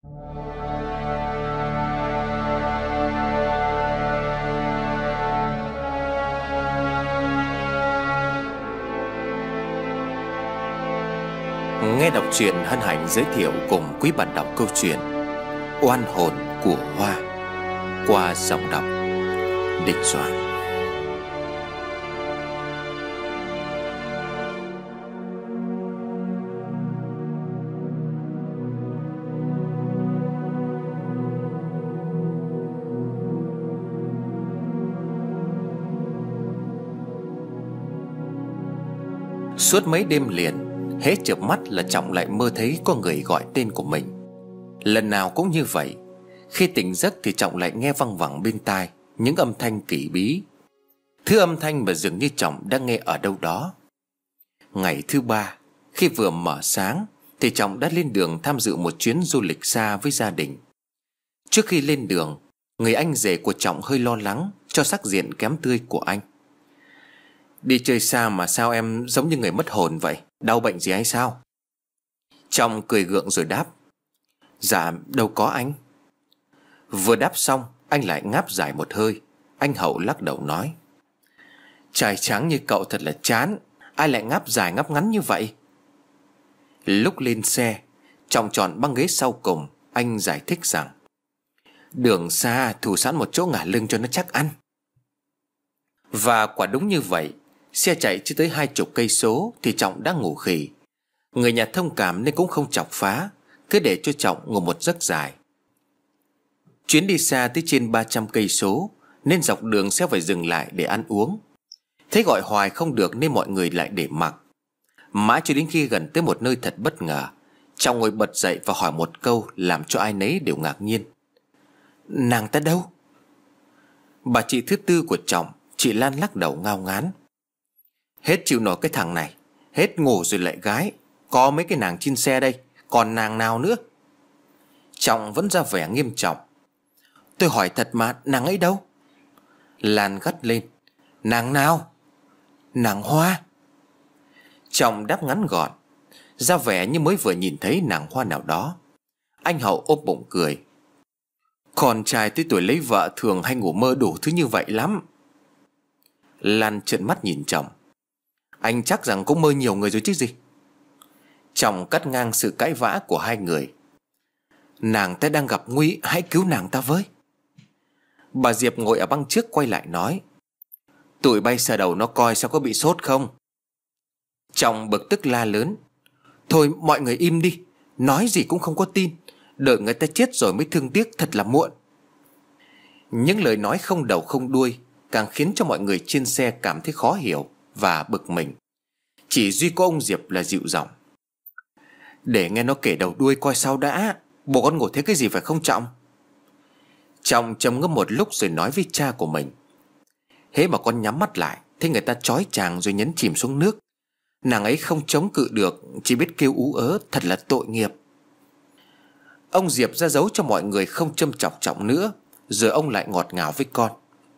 Nghe đọc truyện hân hạnh giới thiệu cùng quý bạn đọc câu chuyện Oan hồn của Hoa qua giọng đọc Địch Soạn. Suốt mấy đêm liền, hễ chợp mắt là Trọng lại mơ thấy có người gọi tên của mình. Lần nào cũng như vậy. Khi tỉnh giấc thì Trọng lại nghe văng vẳng bên tai những âm thanh kỳ bí, thứ âm thanh mà dường như Trọng đang nghe ở đâu đó. Ngày thứ ba, khi vừa mở sáng thì Trọng đã lên đường tham dự một chuyến du lịch xa với gia đình. Trước khi lên đường, người anh rể của Trọng hơi lo lắng cho sắc diện kém tươi của anh. Đi chơi xa mà sao em giống như người mất hồn vậy? Đau bệnh gì hay sao? Trọng cười gượng rồi đáp: Dạ đâu có anh. Vừa đáp xong, anh lại ngáp dài một hơi. Anh Hậu lắc đầu nói: Trai tráng như cậu thật là chán. Ai lại ngáp dài ngáp ngắn như vậy? Lúc lên xe, Trọng chọn băng ghế sau cùng. Anh giải thích rằng đường xa thủ sẵn một chỗ ngả lưng cho nó chắc ăn. Và quả đúng như vậy. Xe chạy chưa tới 20 cây số thì Trọng đã ngủ khỉ. Người nhà thông cảm nên cũng không chọc phá, cứ để cho Trọng ngủ một giấc dài. Chuyến đi xa tới trên 300 cây số nên dọc đường sẽ phải dừng lại để ăn uống. Thế gọi hoài không được nên mọi người lại để mặc. Mãi cho đến khi gần tới một nơi thật bất ngờ, Trọng ngồi bật dậy và hỏi một câu làm cho ai nấy đều ngạc nhiên: Nàng ta đâu? Bà chị thứ tư của Trọng, chị Lan, lắc đầu ngao ngán: Hết chịu nổi cái thằng này. Hết ngủ rồi lại gái. Có mấy cái nàng trên xe đây, còn nàng nào nữa? Trọng vẫn ra vẻ nghiêm trọng: Tôi hỏi thật mà, nàng ấy đâu? Lan gắt lên: Nàng nào? Nàng Hoa. Trọng đáp ngắn gọn, ra vẻ như mới vừa nhìn thấy nàng Hoa nào đó. Anh Hậu ôm bụng cười: Con trai tới tuổi lấy vợ thường hay ngủ mơ đủ thứ như vậy lắm. Lan trợn mắt nhìn chồng: Anh chắc rằng cũng mơ nhiều người rồi chứ gì. Trọng cắt ngang sự cãi vã của hai người: Nàng ta đang gặp nguy, hãy cứu nàng ta với. Bà Diệp ngồi ở băng trước quay lại nói: Tụi bay sờ đầu nó coi sao có bị sốt không. Trọng bực tức la lớn: Thôi mọi người im đi, nói gì cũng không có tin. Đợi người ta chết rồi mới thương tiếc, thật là muộn. Những lời nói không đầu không đuôi càng khiến cho mọi người trên xe cảm thấy khó hiểu và bực mình. Chỉ duy có ông Diệp là dịu giọng: Để nghe nó kể đầu đuôi coi sao đã. Bộ con ngủ thế cái gì phải không Trọng? Trọng trầm ngâm một lúc rồi nói với cha của mình: Hễ mà con nhắm mắt lại thấy người ta trói chàng rồi nhấn chìm xuống nước, nàng ấy không chống cự được, chỉ biết kêu ú ớ, thật là tội nghiệp. Ông Diệp ra dấu cho mọi người không châm chọc Trọng nữa. Rồi ông lại ngọt ngào với con: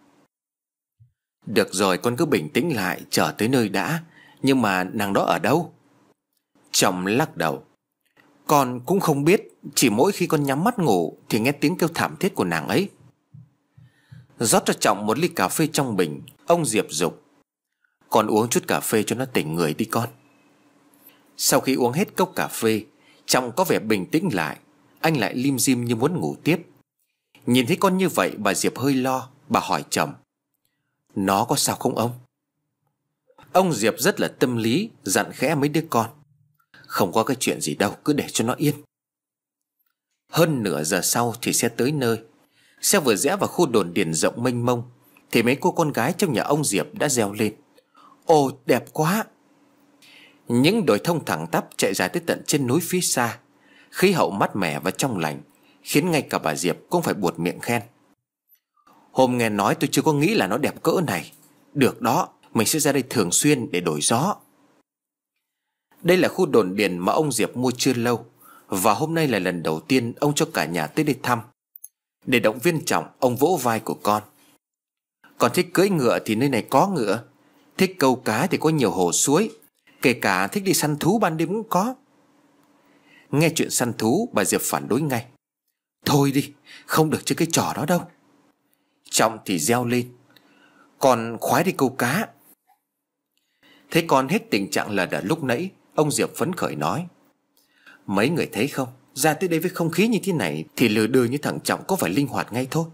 Được rồi, con cứ bình tĩnh lại, chờ tới nơi đã. Nhưng mà nàng đó ở đâu? Trọng lắc đầu: Con cũng không biết. Chỉ mỗi khi con nhắm mắt ngủ thì nghe tiếng kêu thảm thiết của nàng ấy. Rót cho Trọng một ly cà phê trong bình, ông Diệp dục: Con uống chút cà phê cho nó tỉnh người đi con. Sau khi uống hết cốc cà phê, Trọng có vẻ bình tĩnh lại. Anh lại lim dim như muốn ngủ tiếp. Nhìn thấy con như vậy, bà Diệp hơi lo. Bà hỏi chồng: Nó có sao không ông? Ông Diệp rất là tâm lý, dặn khẽ mấy đứa con: Không có cái chuyện gì đâu, cứ để cho nó yên. Hơn nửa giờ sau thì xe tới nơi. Xe vừa rẽ vào khu đồn điền rộng mênh mông thì mấy cô con gái trong nhà ông Diệp đã reo lên: Ồ đẹp quá. Những đồi thông thẳng tắp chạy dài tới tận trên núi phía xa. Khí hậu mát mẻ và trong lành khiến ngay cả bà Diệp cũng phải buột miệng khen: Hôm nghe nói tôi chưa có nghĩ là nó đẹp cỡ này. Được đó, mình sẽ ra đây thường xuyên để đổi gió. Đây là khu đồn điền mà ông Diệp mua chưa lâu, và hôm nay là lần đầu tiên ông cho cả nhà tới đây thăm. Để động viên Trọng, ông vỗ vai của con: Con thích cưỡi ngựa thì nơi này có ngựa, thích câu cá thì có nhiều hồ suối, kể cả thích đi săn thú ban đêm cũng có. Nghe chuyện săn thú, bà Diệp phản đối ngay: Thôi đi, không được chơi cái trò đó đâu. Trọng thì reo lên: Con khoái đi câu cá. Thế con hết tình trạng lờ đờ lúc nãy, ông Diệp phấn khởi nói: Mấy người thấy không, ra tới đây với không khí như thế này thì lừa đừ như thằng Trọng có phải linh hoạt ngay thôi.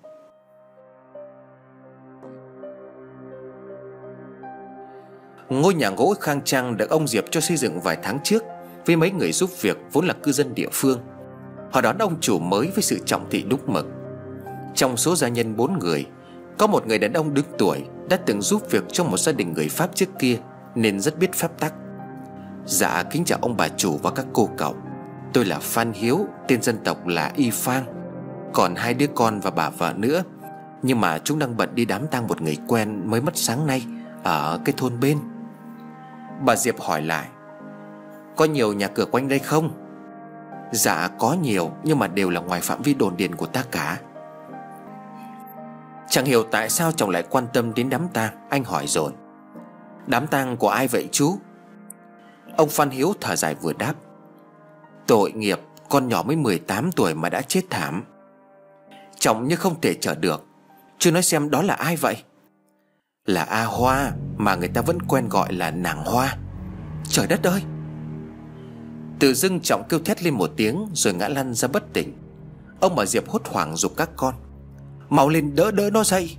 Ngôi nhà gỗ khang trang được ông Diệp cho xây dựng vài tháng trước với mấy người giúp việc vốn là cư dân địa phương. Họ đón ông chủ mới với sự trọng thị đúng mực. Trong số gia nhân 4 người, có một người đàn ông đứng tuổi đã từng giúp việc cho một gia đình người Pháp trước kia nên rất biết phép tắc. Dạ kính chào ông bà chủ và các cô cậu. Tôi là Phan Hiếu, tên dân tộc là Y Phang. Còn 2 đứa con và bà vợ nữa, nhưng mà chúng đang bận đi đám tang một người quen mới mất sáng nay ở cái thôn bên. Bà Diệp hỏi lại: Có nhiều nhà cửa quanh đây không? Dạ có nhiều, nhưng mà đều là ngoài phạm vi đồn điền của ta cả. Chẳng hiểu tại sao chồng lại quan tâm đến đám tang. Anh hỏi rồi: Đám tang của ai vậy chú? Ông Phan Hiếu thở dài vừa đáp: Tội nghiệp, con nhỏ mới 18 tuổi mà đã chết thảm. Chồng như không thể chờ được: Chú nói xem đó là ai vậy? Là A Hoa, mà người ta vẫn quen gọi là nàng Hoa. Trời đất ơi! Tự dưng Trọng kêu thét lên một tiếng rồi ngã lăn ra bất tỉnh. Ông bà Diệp hốt hoảng giục các con: Mau lên đỡ nó dậy.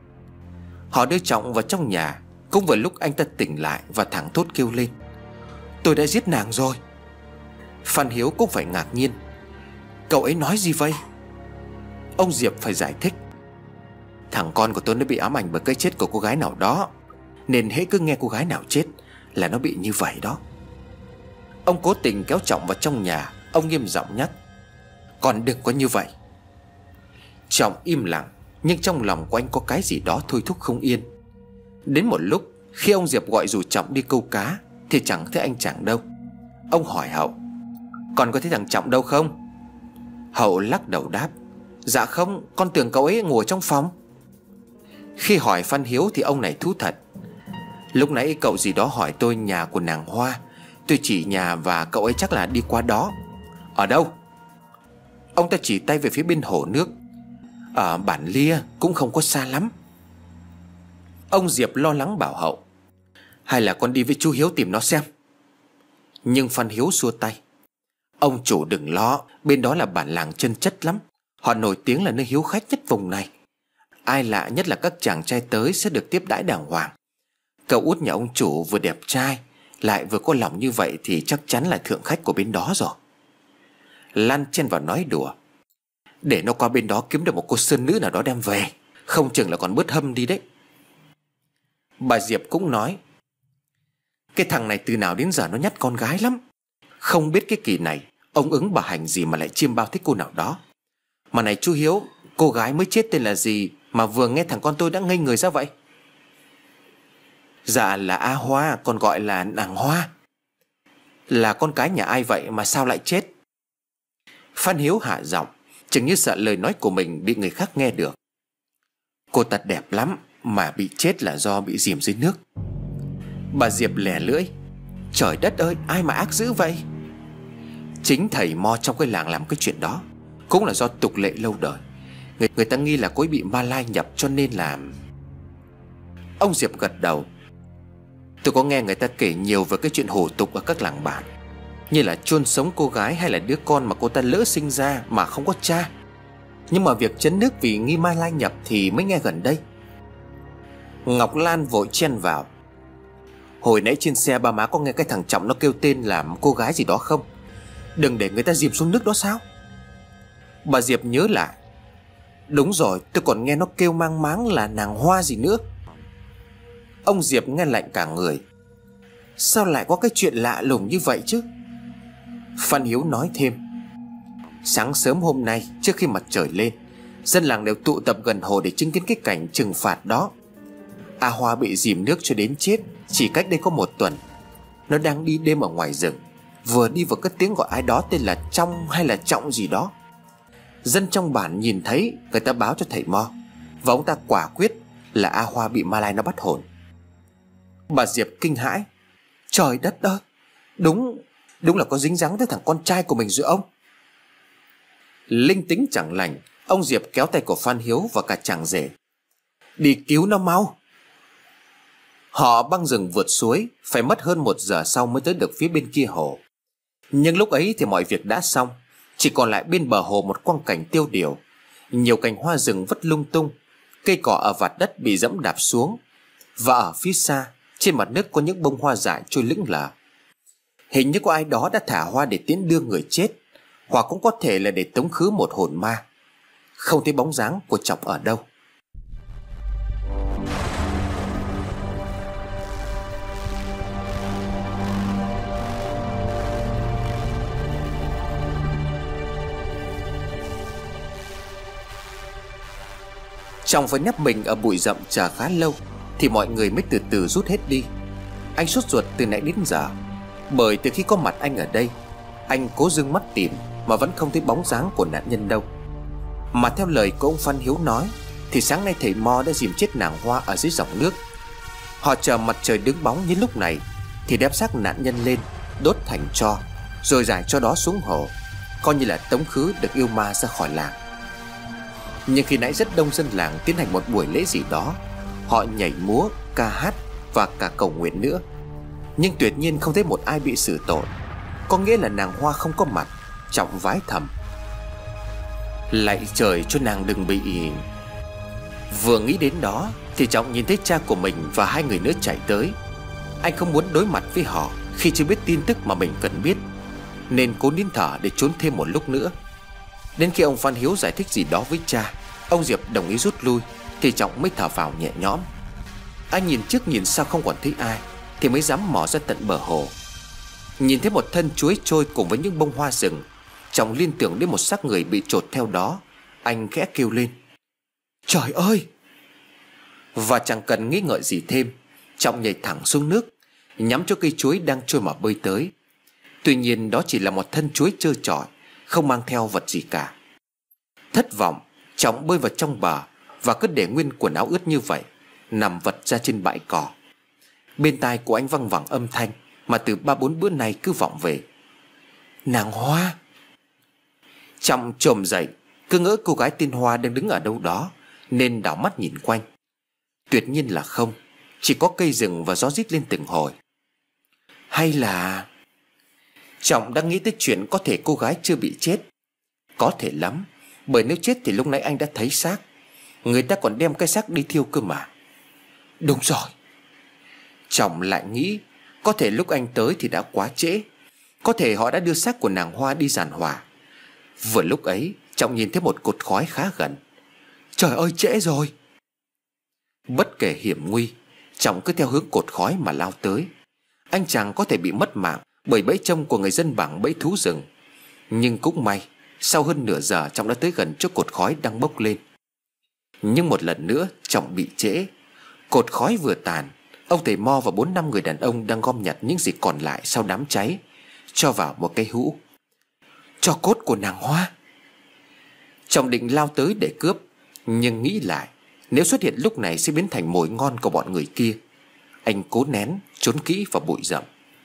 Họ đưa Trọng vào trong nhà. Cũng vừa lúc anh ta tỉnh lại và thẳng thốt kêu lên: Tôi đã giết nàng rồi. Phan Hiếu cũng phải ngạc nhiên: Cậu ấy nói gì vậy? Ông Diệp phải giải thích: Thằng con của tôi nó bị ám ảnh bởi cái chết của cô gái nào đó, nên hễ cứ nghe cô gái nào chết là nó bị như vậy đó. Ông cố tình kéo Trọng vào trong nhà. Ông nghiêm giọng nhắc: Con đừng có như vậy. Trọng im lặng, nhưng trong lòng của anh có cái gì đó thôi thúc không yên. Đến một lúc, khi ông Diệp gọi rủ Trọng đi câu cá thì chẳng thấy anh chàng đâu. Ông hỏi Hậu: Con có thấy thằng Trọng đâu không? Hậu lắc đầu đáp: Dạ không, con tưởng cậu ấy ngủ ở trong phòng. Khi hỏi Phan Hiếu thì ông này thú thật: Lúc nãy cậu gì đó hỏi tôi nhà của nàng Hoa. Tôi chỉ nhà và cậu ấy chắc là đi qua đó. Ở đâu? Ông ta chỉ tay về phía bên hồ nước: Ở Bản Lia, cũng không có xa lắm. Ông Diệp lo lắng bảo Hậu: Hay là con đi với chú Hiếu tìm nó xem. Nhưng Phan Hiếu xua tay: Ông chủ đừng lo, bên đó là bản làng chân chất lắm. Họ nổi tiếng là nơi hiếu khách nhất vùng này. Ai lạ nhất là các chàng trai tới sẽ được tiếp đãi đàng hoàng. Cậu út nhà ông chủ vừa đẹp trai lại vừa có lòng như vậy thì chắc chắn là thượng khách của bên đó rồi. Lan chen vào nói đùa: Để nó qua bên đó kiếm được một cô sơn nữ nào đó đem về, không chừng là còn bớt hâm đi đấy. Bà Diệp cũng nói: Cái thằng này từ nào đến giờ nó nhắt con gái lắm. Không biết cái kỳ này ông ứng bà hành gì mà lại chiêm bao thích cô nào đó. Mà này chú Hiếu, cô gái mới chết tên là gì mà vừa nghe thằng con tôi đã ngây người ra vậy? Dạ là A Hoa, còn gọi là nàng Hoa. Là con cái nhà ai vậy mà sao lại chết? Phan Hiếu hạ giọng, chừng như sợ lời nói của mình bị người khác nghe được. Cô ta đẹp lắm, mà bị chết là do bị dìm dưới nước. Bà Diệp lè lưỡi: Trời đất ơi, ai mà ác dữ vậy? Chính thầy mo trong cái làng làm cái chuyện đó. Cũng là do tục lệ lâu đời. Người ta nghi là cô ấy bị ma lai nhập cho nên làm. Ông Diệp gật đầu: Tôi có nghe người ta kể nhiều về cái chuyện hủ tục ở các làng bản, như là chôn sống cô gái hay là đứa con mà cô ta lỡ sinh ra mà không có cha. Nhưng mà việc trấn nước vì nghi ma lai nhập thì mới nghe gần đây. Ngọc Lan vội chen vào: Hồi nãy trên xe ba má có nghe cái thằng Trọng nó kêu tên là cô gái gì đó không? Đừng để người ta dìm xuống nước đó sao? Bà Diệp nhớ lại: Đúng rồi, tôi còn nghe nó kêu mang máng là nàng Hoa gì nữa. Ông Diệp nghe lạnh cả người: Sao lại có cái chuyện lạ lùng như vậy chứ? Phan Hiếu nói thêm: Sáng sớm hôm nay, trước khi mặt trời lên, dân làng đều tụ tập gần hồ để chứng kiến cái cảnh trừng phạt đó. A Hoa bị dìm nước cho đến chết chỉ cách đây có 1 tuần. Nó đang đi đêm ở ngoài rừng, vừa đi vừa cất tiếng gọi ai đó tên là Trong hay là Trọng gì đó. Dân trong bản nhìn thấy, người ta báo cho thầy mo, và ông ta quả quyết là A Hoa bị ma lai nó bắt hồn. Bà Diệp kinh hãi: Trời đất ơi, đúng là có dính dáng tới thằng con trai của mình rồi ông. Linh tính chẳng lành, ông Diệp kéo tay của Phan Hiếu và cả chàng rể. Đi cứu nó mau. Họ băng rừng vượt suối, phải mất hơn 1 giờ sau mới tới được phía bên kia hồ. Nhưng lúc ấy thì mọi việc đã xong. Chỉ còn lại bên bờ hồ một quang cảnh tiêu điều. Nhiều cành hoa rừng vất lung tung, cây cỏ ở vạt đất bị dẫm đạp xuống. Và ở phía xa, trên mặt nước có những bông hoa dại trôi lững lờ. Hình như có ai đó đã thả hoa để tiễn đưa người chết, hoặc cũng có thể là để tống khứ một hồn ma. Không thấy bóng dáng của Trọng ở đâu. Trọng phải nép mình ở bụi rậm chờ khá lâu thì mọi người mới từ từ rút hết đi. Anh sốt ruột từ nãy đến giờ, bởi từ khi có mặt anh ở đây, anh cố dương mắt tìm mà vẫn không thấy bóng dáng của nạn nhân đâu. Mà theo lời của ông Phan Hiếu nói thì sáng nay thầy Mo đã dìm chết nàng Hoa ở dưới dòng nước. Họ chờ mặt trời đứng bóng như lúc này thì đem xác nạn nhân lên, đốt thành tro, rồi rải cho đó xuống hồ, coi như là tống khứ được yêu ma ra khỏi làng. Nhưng khi nãy rất đông dân làng tiến hành một buổi lễ gì đó. Họ nhảy múa, ca hát và cả cầu nguyện nữa. Nhưng tuyệt nhiên không thấy một ai bị xử tội. Có nghĩa là nàng Hoa không có mặt. Trọng vái thầm: lạy trời cho nàng đừng bị. Vừa nghĩ đến đó thì Trọng nhìn thấy cha của mình và 2 người nữa chạy tới. Anh không muốn đối mặt với họ khi chưa biết tin tức mà mình cần biết, nên cố nín thở để trốn thêm một lúc nữa. Đến khi ông Phan Hiếu giải thích gì đó với cha, ông Diệp đồng ý rút lui, thì Trọng mới thở phào nhẹ nhõm. Anh nhìn trước nhìn sau không còn thấy ai thì mới dám mò ra tận bờ hồ. Nhìn thấy một thân chuối trôi cùng với những bông hoa rừng, Trọng liên tưởng đến một xác người bị trột theo đó. Anh khẽ kêu lên: trời ơi! Và chẳng cần nghĩ ngợi gì thêm, Trọng nhảy thẳng xuống nước, nhắm cho cây chuối đang trôi mà bơi tới. Tuy nhiên đó chỉ là một thân chuối trơ trọi, không mang theo vật gì cả. Thất vọng, Trọng bơi vào trong bờ và cứ để nguyên quần áo ướt như vậy, nằm vật ra trên bãi cỏ. Bên tai của anh văng vẳng âm thanh mà từ 3-4 bữa nay cứ vọng về: nàng Hoa. Trọng chồm dậy, cứ ngỡ cô gái tên Hoa đang đứng ở đâu đó, nên đảo mắt nhìn quanh. Tuyệt nhiên là không, chỉ có cây rừng và gió rít lên từng hồi. Hay là... Trọng đang nghĩ tới chuyện có thể cô gái chưa bị chết. Có thể lắm, bởi nếu chết thì lúc nãy anh đã thấy xác. Người ta còn đem cái xác đi thiêu cơ mà. Đúng rồi. Trọng lại nghĩ có thể lúc anh tới thì đã quá trễ. Có thể họ đã đưa xác của nàng Hoa đi giàn hỏa. Vừa lúc ấy Trọng nhìn thấy một cột khói khá gần. Trời ơi, trễ rồi. Bất kể hiểm nguy, Trọng cứ theo hướng cột khói mà lao tới. Anh chàng có thể bị mất mạng bởi bẫy trông của người dân bảng bẫy thú rừng. Nhưng cũng may, sau hơn nửa giờ Trọng đã tới gần chỗ cột khói đang bốc lên. Nhưng một lần nữa Trọng bị trễ. Cột khói vừa tàn, ông thầy Mo và 4-5 người đàn ông đang gom nhặt những gì còn lại sau đám cháy, cho vào một cái hũ. Tro cốt của nàng Hoa. Trọng định lao tới để cướp, nhưng nghĩ lại, nếu xuất hiện lúc này sẽ biến thành mồi ngon của bọn người kia. Anh cố nén, trốn kỹ vào bụi rậm.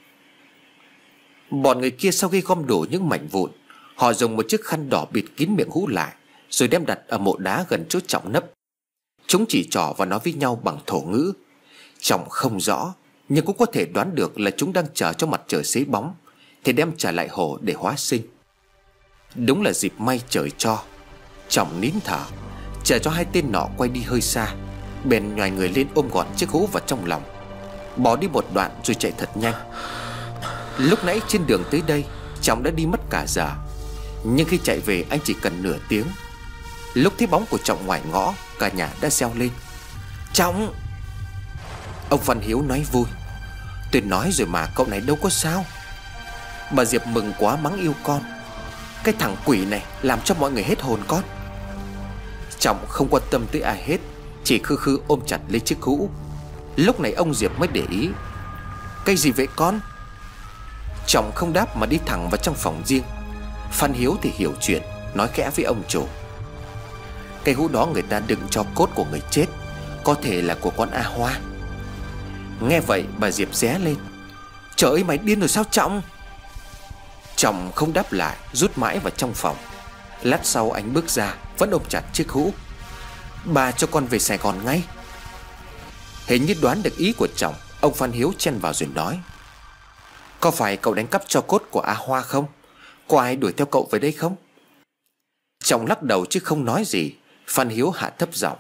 Bọn người kia sau khi gom đổ những mảnh vụn, họ dùng một chiếc khăn đỏ bịt kín miệng hũ lại, rồi đem đặt ở mộ đá gần chỗ Trọng nấp. Chúng chỉ trỏ và nói với nhau bằng thổ ngữ. Trọng không rõ, nhưng cũng có thể đoán được là chúng đang chờ cho mặt trời xế bóng thì đem trả lại hồ để hóa sinh. Đúng là dịp may trời cho. Trọng nín thở, chờ cho 2 tên nọ quay đi hơi xa, bèn nhoài người lên ôm gọn chiếc hũ vào trong lòng, bỏ đi một đoạn rồi chạy thật nhanh. Lúc nãy trên đường tới đây Trọng đã đi mất cả giờ, nhưng khi chạy về anh chỉ cần nửa tiếng. Lúc thấy bóng của Trọng ngoài ngõ, cả nhà đã reo lên: Trọng! Ông Văn Hiếu nói vui: tôi nói rồi mà, cậu này đâu có sao. Bà Diệp mừng quá mắng yêu con: cái thằng quỷ này làm cho mọi người hết hồn con. Trọng không quan tâm tới ai hết, chỉ khư khư ôm chặt lấy chiếc hũ. Lúc này ông Diệp mới để ý: cái gì vậy con? Trọng không đáp mà đi thẳng vào trong phòng riêng. Phan Hiếu thì hiểu chuyện, nói khẽ với ông chủ: cái hũ đó người ta đựng cho cốt của người chết, có thể là của con A Hoa. Nghe vậy bà Diệp ré lên: trời ơi, mày điên rồi sao Trọng? Trọng không đáp lại, rút mãi vào trong phòng. Lát sau anh bước ra, vẫn ôm chặt chiếc hũ. Bà cho con về Sài Gòn ngay. Hình như đoán được ý của chồng, ông Phan Hiếu chen vào rồi nói: Có phải cậu đánh cắp tro cốt của A Hoa không? Có ai đuổi theo cậu về đây không? Chồng lắc đầu chứ không nói gì. Phan Hiếu hạ thấp giọng: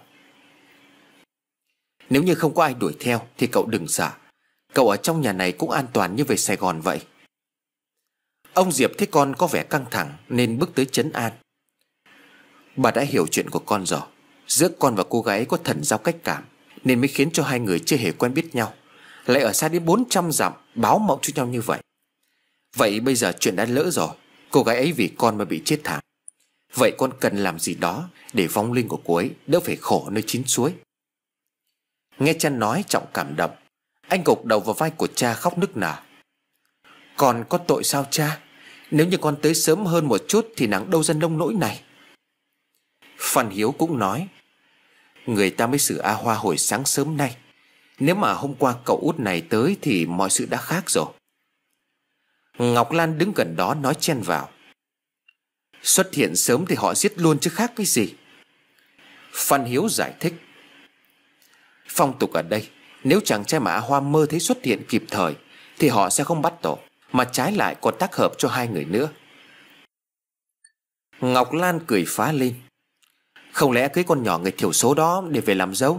Nếu như không có ai đuổi theo thì cậu đừng sợ. Cậu ở trong nhà này cũng an toàn như về Sài Gòn vậy. Ông Diệp thấy con có vẻ căng thẳng nên bước tới trấn an: Bà đã hiểu chuyện của con rồi. Giữa con và cô gái ấy có thần giao cách cảm, nên mới khiến cho hai người chưa hề quen biết nhau, lại ở xa đến 400 dặm báo mộng cho nhau như vậy. Vậy bây giờ chuyện đã lỡ rồi. Cô gái ấy vì con mà bị chết thảm. Vậy con cần làm gì đó để vong linh của cô ấy đỡ phải khổ nơi chín suối. Nghe cha nói, Trọng cảm động. Anh gục đầu vào vai của cha khóc nức nở: Con có tội sao cha? Nếu như con tới sớm hơn một chút thì nắng đâu ra nông nỗi này. Phan Hiếu cũng nói: Người ta mới xử A Hoa hồi sáng sớm nay. Nếu mà hôm qua cậu út này tới thì mọi sự đã khác rồi. Ngọc Lan đứng gần đó nói chen vào: Xuất hiện sớm thì họ giết luôn chứ khác cái gì. Phan Hiếu giải thích: Phong tục ở đây, nếu chàng trai mà A Hoa mơ thấy xuất hiện kịp thời thì họ sẽ không bắt tội, mà trái lại còn tác hợp cho hai người nữa. Ngọc Lan cười phá lên: Không lẽ cưới con nhỏ người thiểu số đó để về làm dâu?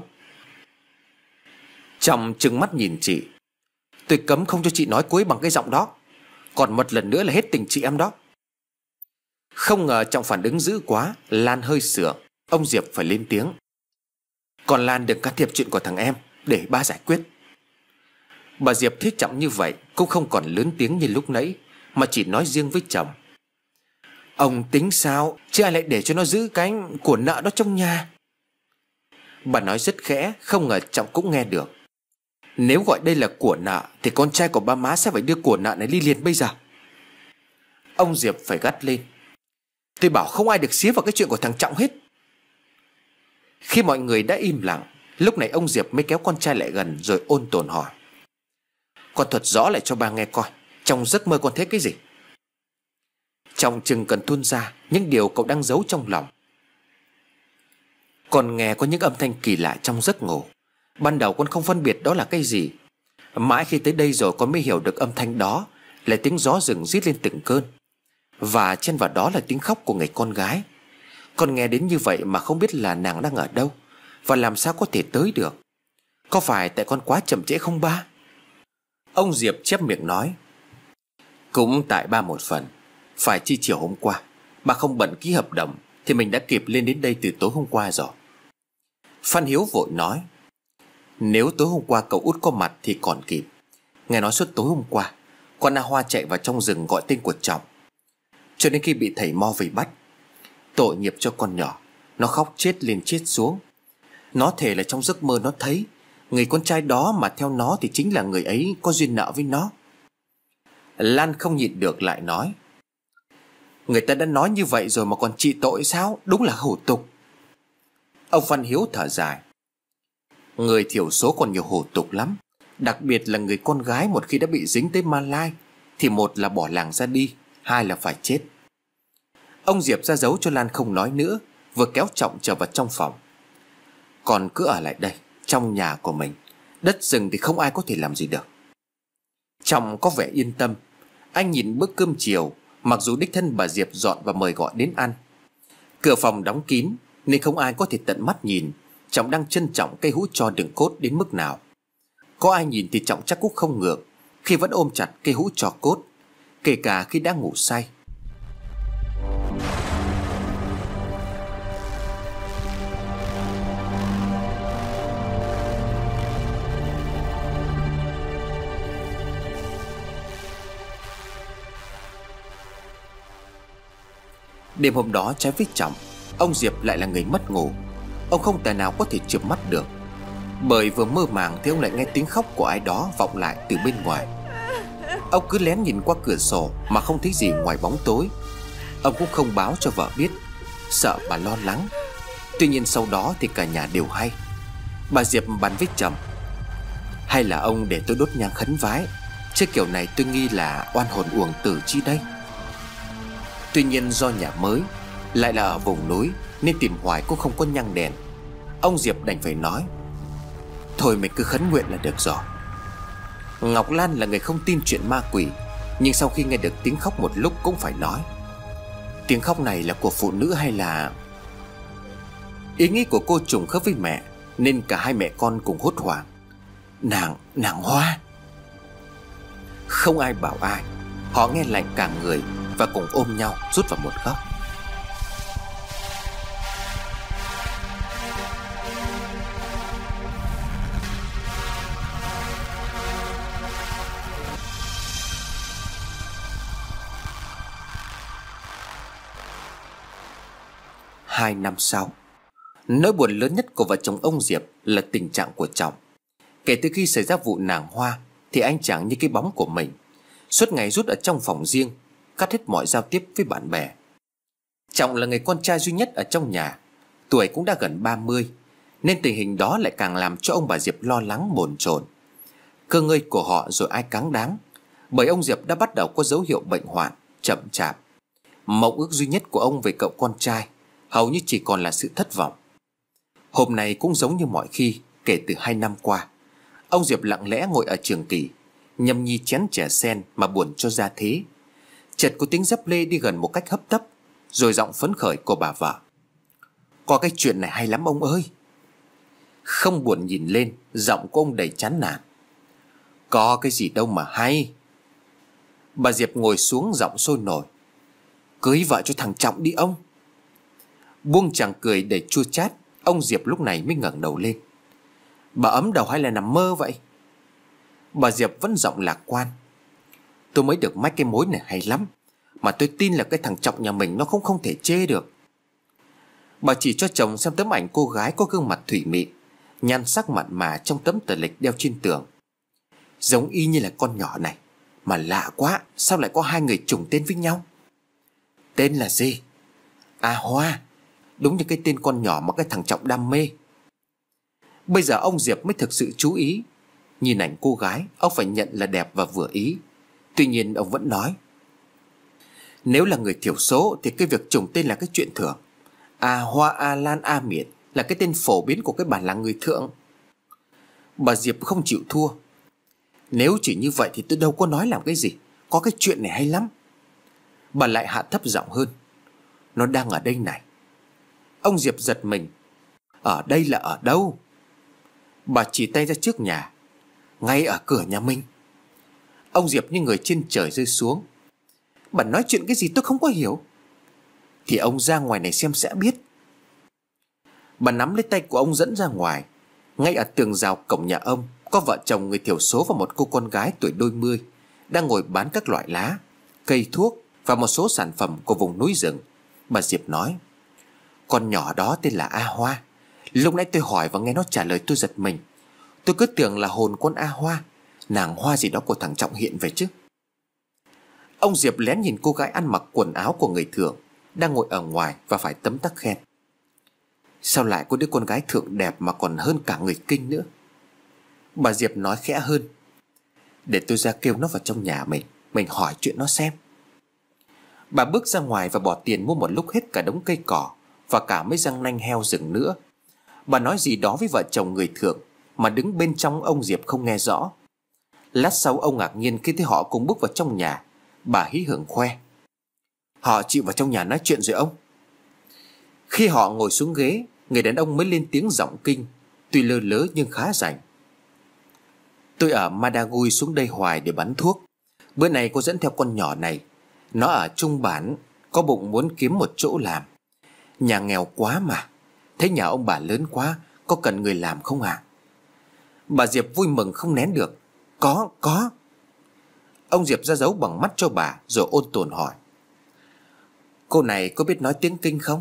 Trọng trừng mắt nhìn chị: Tôi cấm không cho chị nói cô ấy bằng cái giọng đó. Còn một lần nữa là hết tình chị em đó. Không ngờ Trọng phản ứng dữ quá. Lan hơi sượng. Ông Diệp phải lên tiếng: Còn Lan đừng can thiệp chuyện của thằng em, để ba giải quyết. Bà Diệp thấy Trọng như vậy cũng không còn lớn tiếng như lúc nãy, mà chỉ nói riêng với chồng: Ông tính sao chứ ai lại để cho nó giữ cái của nợ đó trong nhà. Bà nói rất khẽ, không ngờ Trọng cũng nghe được: Nếu gọi đây là của nợ thì con trai của ba má sẽ phải đưa của nợ này đi liền bây giờ. Ông Diệp phải gắt lên: Tôi bảo không ai được xía vào cái chuyện của thằng Trọng hết. Khi mọi người đã im lặng, lúc này ông Diệp mới kéo con trai lại gần rồi ôn tồn hỏi: Con thuật rõ lại cho ba nghe coi, trong giấc mơ con thấy cái gì? Trọng chừng cần tuôn ra những điều cậu đang giấu trong lòng. Con nghe có những âm thanh kỳ lạ trong giấc ngủ. Ban đầu con không phân biệt đó là cái gì. Mãi khi tới đây rồi con mới hiểu được âm thanh đó là tiếng gió rừng rít lên từng cơn, và chen vào đó là tiếng khóc của người con gái. Con nghe đến như vậy mà không biết là nàng đang ở đâu, và làm sao có thể tới được. Có phải tại con quá chậm trễ không ba? Ông Diệp chép miệng nói: Cũng tại ba một phần. Phải chi chiều hôm qua ba không bận ký hợp đồng thì mình đã kịp lên đến đây từ tối hôm qua rồi. Phan Hiếu vội nói: Nếu tối hôm qua cậu út có mặt thì còn kịp. Nghe nói suốt tối hôm qua con A Hoa chạy vào trong rừng gọi tên của Trọng, cho đến khi bị thầy Mo về bắt. Tội nghiệp cho con nhỏ, nó khóc chết lên chết xuống. Nó thề là trong giấc mơ nó thấy người con trai đó mà theo nó thì chính là người ấy có duyên nợ với nó. Lan không nhịn được lại nói: Người ta đã nói như vậy rồi mà còn trị tội sao? Đúng là hủ tục. Ông Phan Hiếu thở dài: Người thiểu số còn nhiều hủ tục lắm. Đặc biệt là người con gái một khi đã bị dính tới ma lai thì một là bỏ làng ra đi, hai là phải chết. Ông Diệp ra dấu cho Lan không nói nữa, vừa kéo Trọng trở vào trong phòng: Còn cứ ở lại đây, trong nhà của mình. Đất rừng thì không ai có thể làm gì được. Trọng có vẻ yên tâm. Anh nhìn bữa cơm chiều, mặc dù đích thân bà Diệp dọn và mời gọi đến ăn. Cửa phòng đóng kín nên không ai có thể tận mắt nhìn Trọng đang trân trọng cây hũ tro đựng cốt đến mức nào. Có ai nhìn thì Trọng chắc cũng không ngượng khi vẫn ôm chặt cây hũ tro cốt, kể cả khi đã ngủ say. Đêm hôm đó trái với Trọng, ông Diệp lại là người mất ngủ. Ông không tài nào có thể chợp mắt được, bởi vừa mơ màng thì ông lại nghe tiếng khóc của ai đó vọng lại từ bên ngoài. Ông cứ lén nhìn qua cửa sổ mà không thấy gì ngoài bóng tối. Ông cũng không báo cho vợ biết, sợ bà lo lắng. Tuy nhiên sau đó thì cả nhà đều hay. Bà Diệp bàn với chồng: Hay là ông để tôi đốt nhang khấn vái, chứ kiểu này tôi nghi là oan hồn uổng tử chi đây. Tuy nhiên do nhà mới, Lại là ở vùng núi nên tìm hoài cũng không có nhang đèn. Ông Diệp đành phải nói: thôi mình cứ khấn nguyện là được rồi. Ngọc Lan là người không tin chuyện ma quỷ, nhưng sau khi nghe được tiếng khóc một lúc cũng phải nói: tiếng khóc này là của phụ nữ hay là... Ý nghĩ của cô trùng khớp với mẹ, nên cả hai mẹ con cùng hốt hoảng: Nàng Hoa. Không ai bảo ai, họ nghe lạnh cả người và cùng ôm nhau rút vào một góc. Hai năm sau, nỗi buồn lớn nhất của vợ chồng ông Diệp là tình trạng của Trọng. Kể từ khi xảy ra vụ nàng Hoa thì anh chàng như cái bóng của mình, suốt ngày rút ở trong phòng riêng, cắt hết mọi giao tiếp với bạn bè. Trọng là người con trai duy nhất ở trong nhà, tuổi cũng đã gần 30, nên tình hình đó lại càng làm cho ông bà Diệp lo lắng bồn chồn. Cơ ngơi của họ rồi ai cáng đáng, bởi ông Diệp đã bắt đầu có dấu hiệu bệnh hoạn, chậm chạp. Mộng ước duy nhất của ông về cậu con trai hầu như chỉ còn là sự thất vọng. Hôm nay cũng giống như mọi khi kể từ 2 năm qua, ông Diệp lặng lẽ ngồi ở trường kỷ, nhâm nhi chén trà sen mà buồn cho ra thế. Chợt có tiếng dép lê đi gần một cách hấp tấp, rồi giọng phấn khởi của bà vợ: có cái chuyện này hay lắm ông ơi. Không buồn nhìn lên, giọng của ông đầy chán nản: có cái gì đâu mà hay. Bà Diệp ngồi xuống, giọng sôi nổi: cưới vợ cho thằng Trọng đi ông. Buông chàng cười để chua chát, ông Diệp lúc này mới ngẩng đầu lên: bà ấm đầu hay là nằm mơ vậy? Bà Diệp vẫn giọng lạc quan: tôi mới được mách cái mối này hay lắm, mà tôi tin là cái thằng Trọng nhà mình nó không thể chê được. Bà chỉ cho chồng xem tấm ảnh cô gái có gương mặt thủy mị, nhan sắc mặn mà trong tấm tờ lịch đeo trên tường. Giống y như là con nhỏ này, mà lạ quá, sao lại có hai người trùng tên với nhau? Tên là gì? À, Hoa. Đúng như cái tên con nhỏ mà cái thằng Trọng đam mê. Bây giờ ông Diệp mới thực sự chú ý. Nhìn ảnh cô gái, ông phải nhận là đẹp và vừa ý. Tuy nhiên ông vẫn nói: nếu là người thiểu số thì cái việc trùng tên là cái chuyện thường. A Hoa, A Lan, A Miệt là cái tên phổ biến của cái bản làng người thượng. Bà Diệp không chịu thua: nếu chỉ như vậy thì tôi đâu có nói làm cái gì, có cái chuyện này hay lắm. Bà lại hạ thấp giọng hơn: nó đang ở đây này. Ông Diệp giật mình: ở đây là ở đâu? Bà chỉ tay ra trước nhà: ngay ở cửa nhà mình. Ông Diệp như người trên trời rơi xuống: bà nói chuyện cái gì tôi không có hiểu. Thì ông ra ngoài này xem sẽ biết. Bà nắm lấy tay của ông dẫn ra ngoài. Ngay ở tường rào cổng nhà ông có vợ chồng người thiểu số và một cô con gái tuổi đôi mươi đang ngồi bán các loại lá, cây thuốc và một số sản phẩm của vùng núi rừng. Bà Diệp nói: con nhỏ đó tên là A Hoa. Lúc nãy tôi hỏi và nghe nó trả lời tôi giật mình. Tôi cứ tưởng là hồn con A Hoa, nàng Hoa gì đó của thằng Trọng hiện về chứ. Ông Diệp lén nhìn cô gái ăn mặc quần áo của người thượng đang ngồi ở ngoài và phải tấm tắc khen: sao lại có đứa con gái thượng đẹp mà còn hơn cả người kinh nữa. Bà Diệp nói khẽ hơn: để tôi ra kêu nó vào trong nhà mình hỏi chuyện nó xem. Bà bước ra ngoài và bỏ tiền mua một lúc hết cả đống cây cỏ và cả mấy răng nanh heo rừng nữa. Bà nói gì đó với vợ chồng người thượng mà đứng bên trong ông Diệp không nghe rõ. Lát sau ông ngạc nhiên khi thấy họ cùng bước vào trong nhà. Bà hí hửng khoe: họ chịu vào trong nhà nói chuyện rồi ông. Khi họ ngồi xuống ghế, người đàn ông mới lên tiếng giọng kinh, tuy lơ lớ nhưng khá rành: tôi ở Madagui xuống đây hoài để bán thuốc. Bữa nay cô dẫn theo con nhỏ này. Nó ở Trung Bản, có bụng muốn kiếm một chỗ làm. Nhà nghèo quá mà. Thấy nhà ông bà lớn quá, có cần người làm không ạ? Bà Diệp vui mừng không nén được: Có. Ông Diệp ra dấu bằng mắt cho bà rồi ôn tồn hỏi: cô này có biết nói tiếng Kinh không?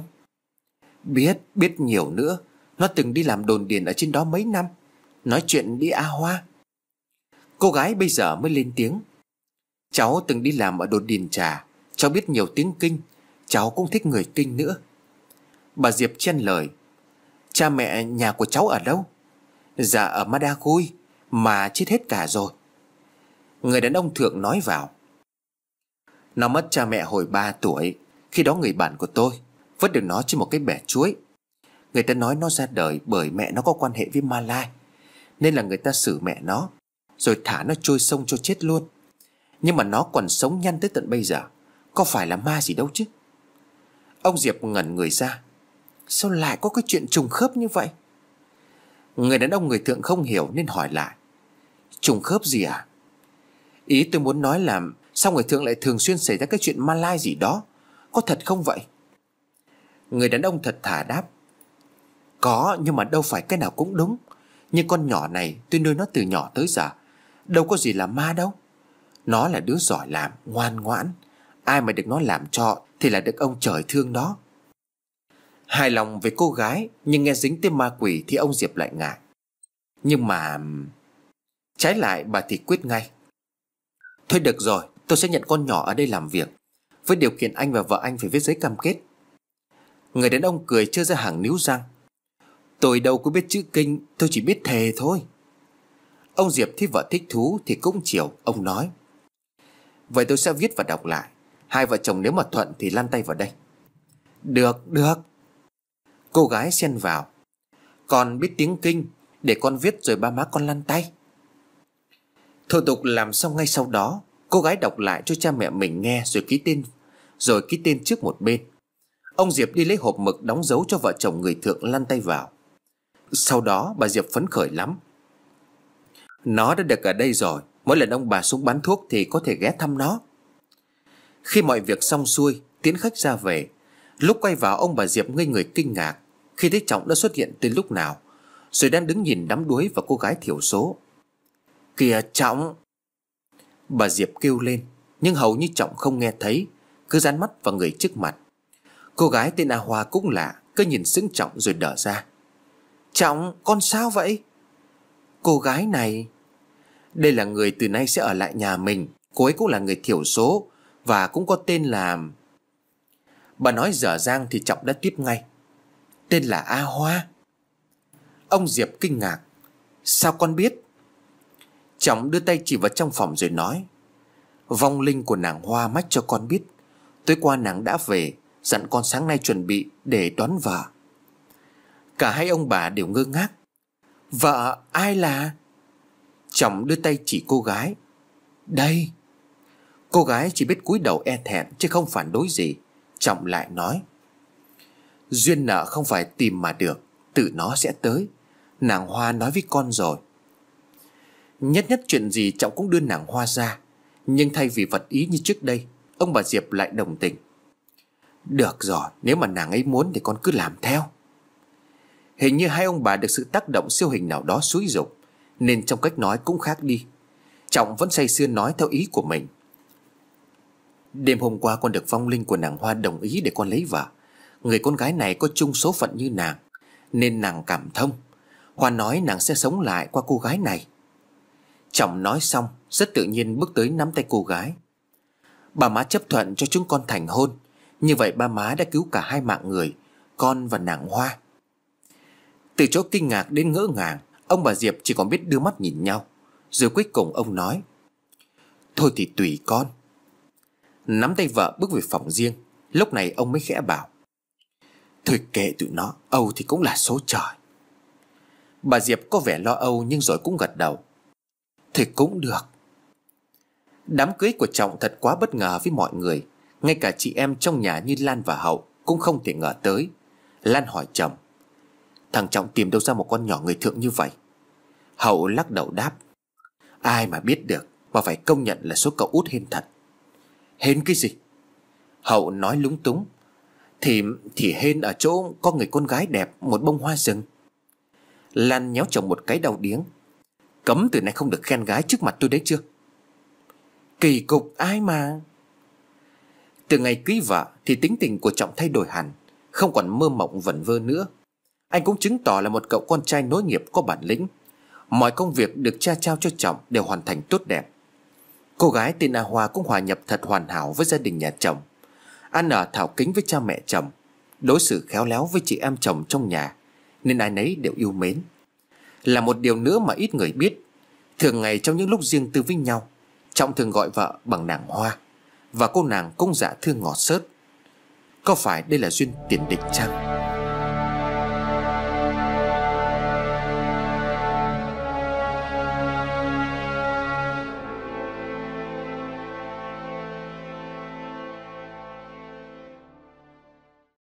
Biết nhiều nữa. Nó từng đi làm đồn điền ở trên đó mấy năm. Nói chuyện đi A Hoa. Cô gái bây giờ mới lên tiếng: cháu từng đi làm ở đồn điền Trà. Cháu biết nhiều tiếng Kinh. Cháu cũng thích người Kinh nữa. Bà Diệp chen lời: cha mẹ nhà của cháu ở đâu? Dạ ở Madagui, mà chết hết cả rồi. Người đàn ông thượng nói vào: nó mất cha mẹ hồi 3 tuổi. Khi đó người bạn của tôi, vứt được nó trên một cái bể chuối. Người ta nói nó ra đời bởi mẹ nó có quan hệ với Ma Lai, nên là người ta xử mẹ nó rồi thả nó trôi sông cho chết luôn. Nhưng mà nó còn sống nhăn tới tận bây giờ. Có phải là ma gì đâu chứ. Ông Diệp ngẩn người ra. Sao lại có cái chuyện trùng khớp như vậy? Người đàn ông người Thượng không hiểu nên hỏi lại. Trùng khớp gì à? Ý tôi muốn nói là sao người Thượng lại thường xuyên xảy ra cái chuyện ma lai gì đó? Có thật không vậy? Người đàn ông thật thà đáp. Có, nhưng mà đâu phải cái nào cũng đúng. Như con nhỏ này tôi nuôi nó từ nhỏ tới giờ, đâu có gì là ma đâu. Nó là đứa giỏi làm, ngoan ngoãn. Ai mà được nó làm cho thì là được ông trời thương đó. Hài lòng về cô gái, nhưng nghe dính tới ma quỷ thì ông Diệp lại ngại. Nhưng mà trái lại bà thì quyết ngay. Thôi được rồi, tôi sẽ nhận con nhỏ ở đây làm việc, với điều kiện anh và vợ anh phải viết giấy cam kết. Người đàn ông cười trơ ra hàng níu răng. Tôi đâu có biết chữ kinh, tôi chỉ biết thề thôi. Ông Diệp thấy vợ thích thú thì cũng chiều. Ông nói. Vậy tôi sẽ viết và đọc lại. Hai vợ chồng nếu mà thuận thì lăn tay vào đây. Được, được. Cô gái xen vào. Con biết tiếng kinh, để con viết rồi ba má con lăn tay. Thủ tục làm xong ngay sau đó, cô gái đọc lại cho cha mẹ mình nghe rồi ký tên trước một bên. Ông Diệp đi lấy hộp mực đóng dấu cho vợ chồng người Thượng lăn tay vào. Sau đó bà Diệp phấn khởi lắm. Nó đã được ở đây rồi, mỗi lần ông bà xuống bán thuốc thì có thể ghé thăm nó. Khi mọi việc xong xuôi, tiễn khách ra về, lúc quay vào ông bà Diệp ngây người kinh ngạc khi thấy Trọng đã xuất hiện từ lúc nào, rồi đang đứng nhìn đắm đuối vào cô gái thiểu số. Kìa Trọng! Bà Diệp kêu lên, nhưng hầu như Trọng không nghe thấy, cứ dán mắt vào người trước mặt. Cô gái tên A Hoa cũng lạ, cứ nhìn sững Trọng rồi đờ ra. Trọng, con sao vậy? Cô gái này, đây là người từ nay sẽ ở lại nhà mình. Cô ấy cũng là người thiểu số và cũng có tên là... Bà nói dở dang thì Trọng đã tiếp ngay. Tên là A Hoa. Ông Diệp kinh ngạc. Sao con biết? Trọng đưa tay chỉ vào trong phòng rồi nói. Vong linh của nàng Hoa mách cho con biết. Tối qua nàng đã về, dặn con sáng nay chuẩn bị để đón vợ. Cả hai ông bà đều ngơ ngác. Vợ ai là? Trọng đưa tay chỉ cô gái. Đây. Cô gái chỉ biết cúi đầu e thẹn chứ không phản đối gì. Trọng lại nói. Duyên nợ không phải tìm mà được, tự nó sẽ tới. Nàng Hoa nói với con rồi. Nhất chuyện gì Trọng cũng đưa nàng Hoa ra. Nhưng thay vì vật ý như trước đây, ông bà Diệp lại đồng tình. Được rồi, nếu mà nàng ấy muốn thì con cứ làm theo. Hình như hai ông bà được sự tác động siêu hình nào đó xúi giục, nên trong cách nói cũng khác đi. Trọng vẫn say sưa nói theo ý của mình. Đêm hôm qua con được vong linh của nàng Hoa đồng ý để con lấy vợ. Người con gái này có chung số phận như nàng, nên nàng cảm thông. Hoa nói nàng sẽ sống lại qua cô gái này. Trọng nói xong rất tự nhiên bước tới nắm tay cô gái. Bà má chấp thuận cho chúng con thành hôn. Như vậy ba má đã cứu cả hai mạng người, con và nàng Hoa. Từ chỗ kinh ngạc đến ngỡ ngàng, ông bà Diệp chỉ còn biết đưa mắt nhìn nhau. Rồi cuối cùng ông nói. Thôi thì tùy con. Nắm tay vợ bước về phòng riêng. Lúc này ông mới khẽ bảo. Thôi kệ tụi nó, âu thì cũng là số trời. Bà Diệp có vẻ lo âu nhưng rồi cũng gật đầu. Thì cũng được. Đám cưới của Trọng thật quá bất ngờ với mọi người. Ngay cả chị em trong nhà như Lan và Hậu cũng không thể ngờ tới. Lan hỏi chồng. Thằng Trọng tìm đâu ra một con nhỏ người Thượng như vậy? Hậu lắc đầu đáp. Ai mà biết được, mà phải công nhận là số cậu út hên thật. Hên cái gì? Hậu nói lúng túng. Thì hên ở chỗ có người con gái đẹp, một bông hoa rừng. Lan nhéo chồng một cái đau điếng. Cấm từ nay không được khen gái trước mặt tôi đấy chưa? Kỳ cục ai mà. Từ ngày cưới vợ thì tính tình của Trọng thay đổi hẳn, không còn mơ mộng vẩn vơ nữa. Anh cũng chứng tỏ là một cậu con trai nối nghiệp có bản lĩnh. Mọi công việc được cha trao cho Trọng đều hoàn thành tốt đẹp. Cô gái tên A Hoa cũng hòa nhập thật hoàn hảo với gia đình nhà chồng, ăn ở thảo kính với cha mẹ chồng, đối xử khéo léo với chị em chồng trong nhà, nên ai nấy đều yêu mến. Là một điều nữa mà ít người biết, thường ngày trong những lúc riêng tư với nhau, Trọng thường gọi vợ bằng nàng Hoa, và cô nàng cũng dạ thương ngọt xớt. Có phải đây là duyên tiền định chăng?